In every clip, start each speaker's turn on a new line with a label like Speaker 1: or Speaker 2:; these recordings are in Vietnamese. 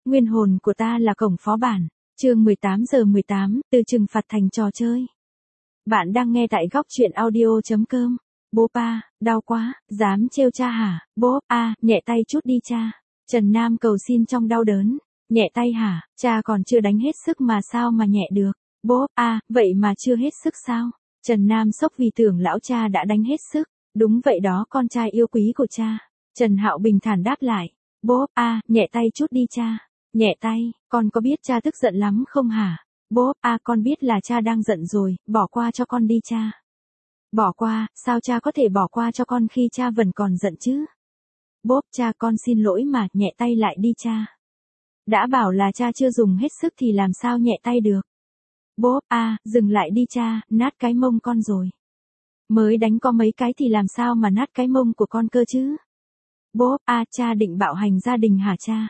Speaker 1: Nguyên hồn của ta là cổng phó bản. Chương 18:18, từ trừng phạt thành trò chơi. Bạn đang nghe tại góc truyện audio.com. Bố ba, đau quá, dám trêu cha hả? Bố, nhẹ tay chút đi cha. Trần Nam cầu xin trong đau đớn. Nhẹ tay hả? Cha còn chưa đánh hết sức mà sao mà nhẹ được? Bố, vậy mà chưa hết sức sao? Trần Nam sốc vì tưởng lão cha đã đánh hết sức. Đúng vậy đó con trai yêu quý của cha. Trần Hạo bình thản đáp lại. Bố, nhẹ tay chút đi cha. Nhẹ tay, con có biết cha tức giận lắm không hả? Bố, con biết là cha đang giận rồi, bỏ qua cho con đi cha. Bỏ qua, sao cha có thể bỏ qua cho con khi cha vẫn còn giận chứ? Bố, cha con xin lỗi mà, nhẹ tay lại đi cha. Đã bảo là cha chưa dùng hết sức thì làm sao nhẹ tay được? Bố, dừng lại đi cha, nát cái mông con rồi. Mới đánh có mấy cái thì làm sao mà nát cái mông của con cơ chứ? Bố, cha định bạo hành gia đình hả cha?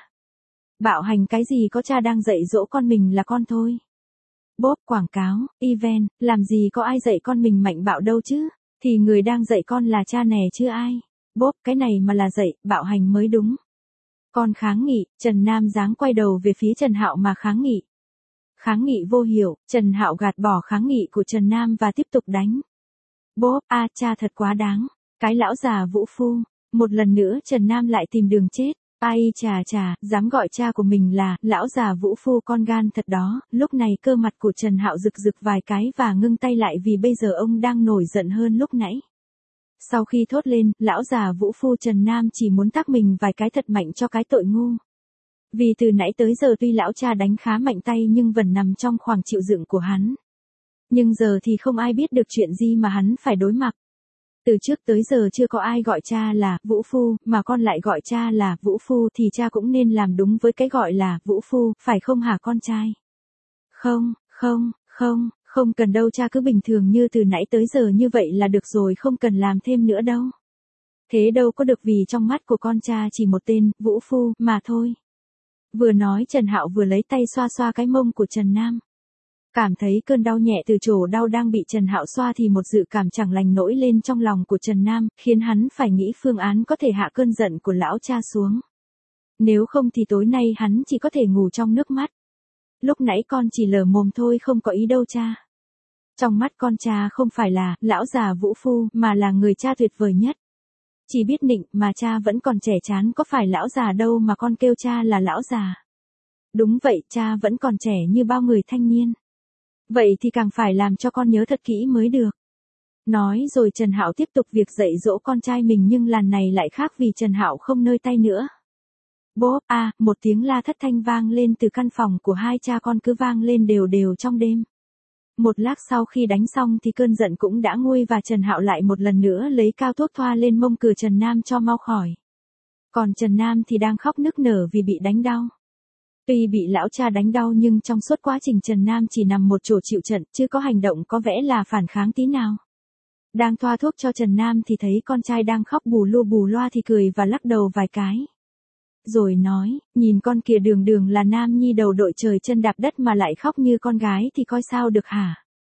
Speaker 1: Bạo hành cái gì, có cha đang dạy dỗ con mình là con thôi. Bố, quảng cáo, event, làm gì có ai dạy con mình mạnh bạo đâu chứ? Thì người đang dạy con là cha nè chứ ai. Bố, cái này mà là dạy, bạo hành mới đúng. Con kháng nghị, Trần Nam giáng quay đầu về phía Trần Hạo mà kháng nghị. Kháng nghị vô hiệu, Trần Hạo gạt bỏ kháng nghị của Trần Nam và tiếp tục đánh. Bố, cha thật quá đáng. Cái lão già vũ phu. Một lần nữa Trần Nam lại tìm đường chết. Ai chà, dám gọi cha của mình là lão già vũ phu, con gan thật đó. Lúc này cơ mặt của Trần Hạo rực rực vài cái và ngưng tay lại vì bây giờ ông đang nổi giận hơn lúc nãy. Sau khi thốt lên, lão già vũ phu Trần Nam chỉ muốn tát mình vài cái thật mạnh cho cái tội ngu. Vì từ nãy tới giờ tuy lão cha đánh khá mạnh tay nhưng vẫn nằm trong khoảng chịu đựng của hắn. Nhưng giờ thì không ai biết được chuyện gì mà hắn phải đối mặt. Từ trước tới giờ chưa có ai gọi cha là vũ phu, mà con lại gọi cha là vũ phu thì cha cũng nên làm đúng với cái gọi là vũ phu, phải không hả con trai? Không cần đâu cha, cứ bình thường như từ nãy tới giờ như vậy là được rồi, không cần làm thêm nữa đâu. Thế đâu có được, vì trong mắt của con cha chỉ một tên, vũ phu, mà thôi. Vừa nói Trần Hạo vừa lấy tay xoa xoa cái mông của Trần Nam. Cảm thấy cơn đau nhẹ từ chỗ đau đang bị Trần Hạo xoa thì một dự cảm chẳng lành nổi lên trong lòng của Trần Nam, khiến hắn phải nghĩ phương án có thể hạ cơn giận của lão cha xuống. Nếu không thì tối nay hắn chỉ có thể ngủ trong nước mắt. Lúc nãy con chỉ lờ mồm thôi, không có ý đâu cha. Trong mắt con cha không phải là lão già vũ phu mà là người cha tuyệt vời nhất. Chỉ biết nịnh mà cha vẫn còn trẻ chán, có phải lão già đâu mà con kêu cha là lão già. Đúng vậy, cha vẫn còn trẻ như bao người thanh niên. Vậy thì càng phải làm cho con nhớ thật kỹ mới được. Nói rồi Trần Hạo tiếp tục việc dạy dỗ con trai mình, nhưng lần này lại khác vì Trần Hạo không nơi tay nữa. Bố, một tiếng la thất thanh vang lên từ căn phòng của hai cha con, cứ vang lên đều đều trong đêm. Một lát sau khi đánh xong thì cơn giận cũng đã nguôi và Trần Hạo lại một lần nữa lấy cao thuốc thoa lên mông cửa Trần Nam cho mau khỏi. Còn Trần Nam thì đang khóc nức nở vì bị đánh đau. Tuy bị lão cha đánh đau nhưng trong suốt quá trình Trần Nam chỉ nằm một chỗ chịu trận, chứ có hành động có vẻ là phản kháng tí nào. Đang thoa thuốc cho Trần Nam thì thấy con trai đang khóc bù loa thì cười và lắc đầu vài cái. Rồi nói, nhìn con kìa, đường đường là nam nhi đầu đội trời chân đạp đất mà lại khóc như con gái thì coi sao được hả?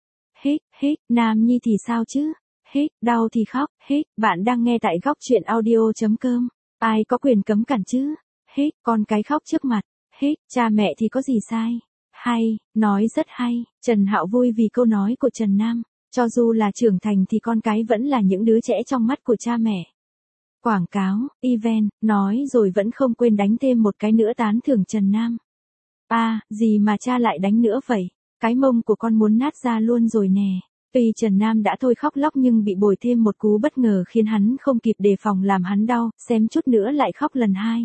Speaker 1: Hít, nam nhi thì sao chứ? Hít, đau thì khóc, hít, bạn đang nghe tại góc truyện audio.com. Ai có quyền cấm cản chứ? Hít, con cái khóc trước mặt. Hít, cha mẹ thì có gì sai? Hay, nói rất hay. Trần Hạo vui vì câu nói của Trần Nam. Cho dù là trưởng thành thì con cái vẫn là những đứa trẻ trong mắt của cha mẹ. Quảng cáo, event, nói rồi vẫn không quên đánh thêm một cái nữa tán thưởng Trần Nam. Gì mà cha lại đánh nữa vậy? Cái mông của con muốn nát ra luôn rồi nè. Tuy Trần Nam đã thôi khóc lóc nhưng bị bồi thêm một cú bất ngờ khiến hắn không kịp đề phòng làm hắn đau, xém chút nữa lại khóc lần hai.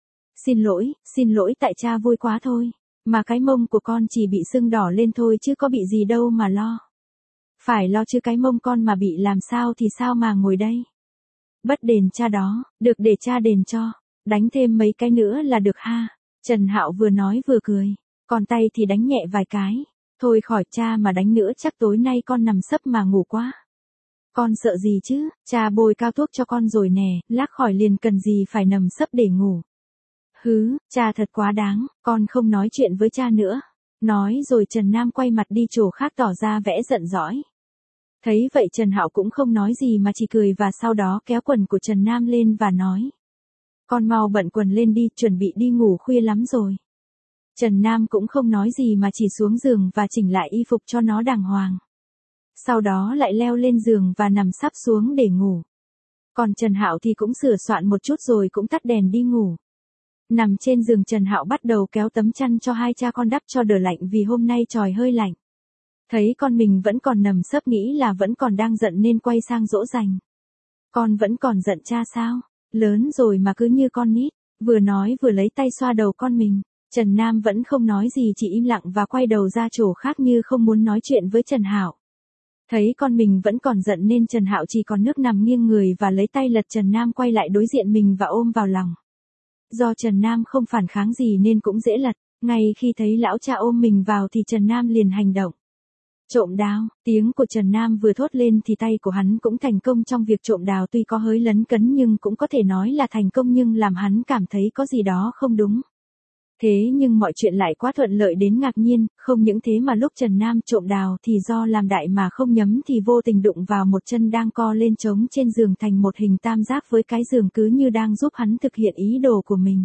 Speaker 1: Xin lỗi tại cha vui quá thôi. Mà cái mông của con chỉ bị sưng đỏ lên thôi chứ có bị gì đâu mà lo. Phải lo chứ, cái mông con mà bị làm sao thì sao mà ngồi đây. Bất đền cha đó, được để cha đền cho. Đánh thêm mấy cái nữa là được ha. Trần Hạo vừa nói vừa cười. Còn tay thì đánh nhẹ vài cái. Thôi khỏi cha mà đánh nữa chắc tối nay con nằm sấp mà ngủ quá. Con sợ gì chứ, cha bôi cao thuốc cho con rồi nè, lát khỏi liền cần gì phải nằm sấp để ngủ. Cha thật quá đáng, con không nói chuyện với cha nữa. Nói rồi Trần Nam quay mặt đi chỗ khác tỏ ra vẻ giận dỗi. Thấy vậy Trần Hạo cũng không nói gì mà chỉ cười và sau đó kéo quần của Trần Nam lên và nói. Con mau bận quần lên đi, chuẩn bị đi ngủ, khuya lắm rồi. Trần Nam cũng không nói gì mà chỉ xuống giường và chỉnh lại y phục cho nó đàng hoàng. Sau đó lại leo lên giường và nằm sắp xuống để ngủ. Còn Trần Hạo thì cũng sửa soạn một chút rồi cũng tắt đèn đi ngủ. Nằm trên giường Trần Hạo bắt đầu kéo tấm chăn cho hai cha con đắp cho đỡ lạnh vì hôm nay trời hơi lạnh. Thấy con mình vẫn còn nằm sấp nghĩ là vẫn còn đang giận nên quay sang dỗ dành. Con vẫn còn giận cha sao? Lớn rồi mà cứ như con nít. Vừa nói vừa lấy tay xoa đầu con mình. Trần Nam vẫn không nói gì chỉ im lặng và quay đầu ra chỗ khác như không muốn nói chuyện với Trần Hạo. Thấy con mình vẫn còn giận nên Trần Hạo chỉ còn nước nằm nghiêng người và lấy tay lật Trần Nam quay lại đối diện mình và ôm vào lòng. Do Trần Nam không phản kháng gì nên cũng dễ lật. Ngay khi thấy lão cha ôm mình vào thì Trần Nam liền hành động. Trộm đào, tiếng của Trần Nam vừa thốt lên thì tay của hắn cũng thành công trong việc trộm đào, tuy có hơi lấn cấn nhưng cũng có thể nói là thành công, nhưng làm hắn cảm thấy có gì đó không đúng. Thế nhưng mọi chuyện lại quá thuận lợi đến ngạc nhiên, không những thế mà lúc Trần Nam trộm đào thì do làm đại mà không nhắm thì vô tình đụng vào một chân đang co lên trống trên giường thành một hình tam giác với cái giường cứ như đang giúp hắn thực hiện ý đồ của mình.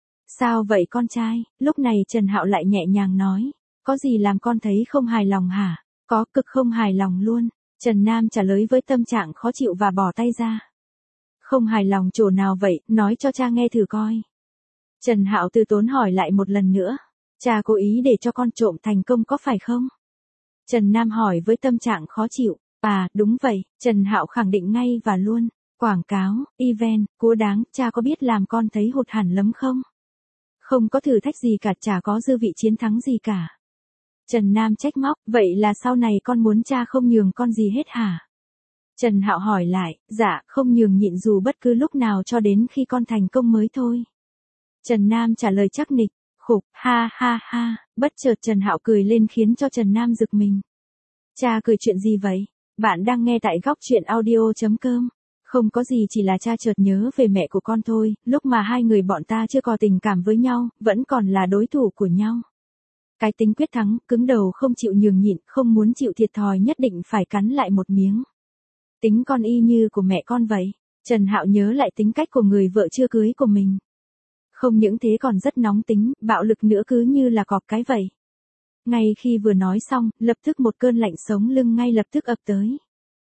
Speaker 1: Sao vậy con trai? Lúc này Trần Hạo lại nhẹ nhàng nói, có gì làm con thấy không hài lòng hả? Có, cực không hài lòng luôn. Trần Nam trả lời với tâm trạng khó chịu và bỏ tay ra. Không hài lòng chỗ nào vậy, nói cho cha nghe thử coi. Trần Hạo từ tốn hỏi lại một lần nữa. Cha cố ý để cho con trộm thành công có phải không? Trần Nam hỏi với tâm trạng khó chịu. À, đúng vậy, Trần Hạo khẳng định ngay và luôn. Quảng cáo, event, cố đáng, cha có biết làm con thấy hụt hẳn lắm không? Không có thử thách gì cả, chả có dư vị chiến thắng gì cả. Trần Nam trách móc, vậy là sau này con muốn cha không nhường con gì hết hả? Trần Hạo hỏi lại, dạ, không nhường nhịn dù bất cứ lúc nào cho đến khi con thành công mới thôi. Trần Nam trả lời chắc nịch, khục, ha ha ha, bất chợt Trần Hạo cười lên khiến cho Trần Nam giật mình. Cha cười chuyện gì vậy? Bạn đang nghe tại góc truyện audio.com. Không có gì, chỉ là cha chợt nhớ về mẹ của con thôi, lúc mà hai người bọn ta chưa có tình cảm với nhau, vẫn còn là đối thủ của nhau. Cái tính quyết thắng, cứng đầu không chịu nhường nhịn, không muốn chịu thiệt thòi nhất định phải cắn lại một miếng. Tính con y như của mẹ con vậy. Trần Hạo nhớ lại tính cách của người vợ chưa cưới của mình. Không những thế còn rất nóng tính, bạo lực nữa, cứ như là cọp cái vậy. Ngay khi vừa nói xong, lập tức một cơn lạnh sống lưng ngay lập tức ập tới.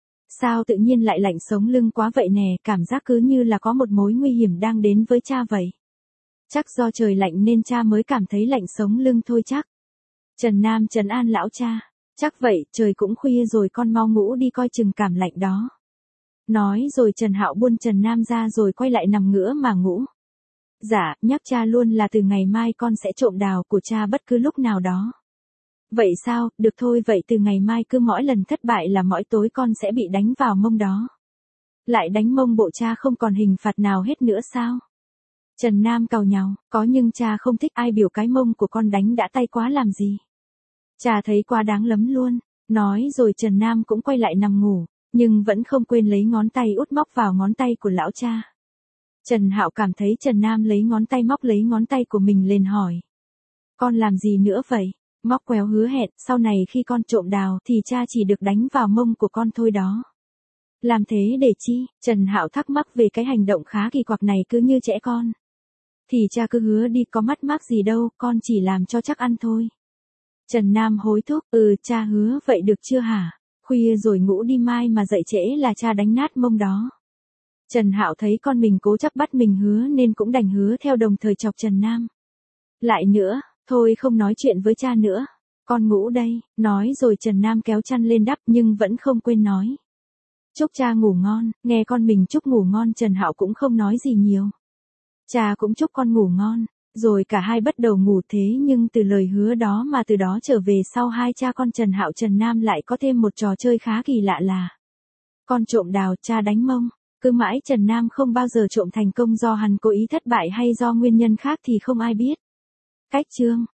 Speaker 1: Sao tự nhiên lại lạnh sống lưng quá vậy nè, cảm giác cứ như là có một mối nguy hiểm đang đến với cha vậy. Chắc do trời lạnh nên cha mới cảm thấy lạnh sống lưng thôi chắc. Trần Nam trấn an lão cha. Chắc vậy, trời cũng khuya rồi, con mau ngủ đi coi chừng cảm lạnh đó. Nói rồi Trần Hạo buông Trần Nam ra rồi quay lại nằm ngửa mà ngủ. Dạ, nhắc cha luôn là từ ngày mai con sẽ trộm đào của cha bất cứ lúc nào đó. Vậy sao, được thôi, vậy từ ngày mai cứ mỗi lần thất bại là mỗi tối con sẽ bị đánh vào mông đó. Lại đánh mông bộ cha không còn hình phạt nào hết nữa sao? Trần Nam càu nhàu, có nhưng cha không thích ai biểu cái mông của con đánh đã tay quá làm gì. Cha thấy quá đáng lắm luôn. Nói rồi Trần Nam cũng quay lại nằm ngủ, nhưng vẫn không quên lấy ngón tay út móc vào ngón tay của lão cha. Trần Hạo cảm thấy Trần Nam lấy ngón tay móc lấy ngón tay của mình lên hỏi. Con làm gì nữa vậy? Móc quéo hứa hẹn, sau này khi con trộm đào thì cha chỉ được đánh vào mông của con thôi đó. Làm thế để chi? Trần Hạo thắc mắc về cái hành động khá kỳ quặc này, cứ như trẻ con. Thì cha cứ hứa đi, có mất mát gì đâu, con chỉ làm cho chắc ăn thôi. Trần Nam hối thúc, cha hứa vậy được chưa hả? Khuya rồi ngủ đi, mai mà dậy trễ là cha đánh nát mông đó. Trần Hạo thấy con mình cố chấp bắt mình hứa nên cũng đành hứa theo, đồng thời chọc Trần Nam. Lại nữa, thôi không nói chuyện với cha nữa. Con ngủ đây, nói rồi Trần Nam kéo chăn lên đắp nhưng vẫn không quên nói. Chúc cha ngủ ngon, nghe con mình chúc ngủ ngon Trần Hạo cũng không nói gì nhiều. Cha cũng chúc con ngủ ngon, rồi cả hai bắt đầu ngủ. Thế nhưng từ lời hứa đó mà từ đó trở về sau, hai cha con Trần Hạo Trần Nam lại có thêm một trò chơi khá kỳ lạ là con trộm đào, cha đánh mông. Cứ mãi Trần Nam không bao giờ trộm thành công, do hắn cố ý thất bại hay do nguyên nhân khác thì không ai biết. Cách chương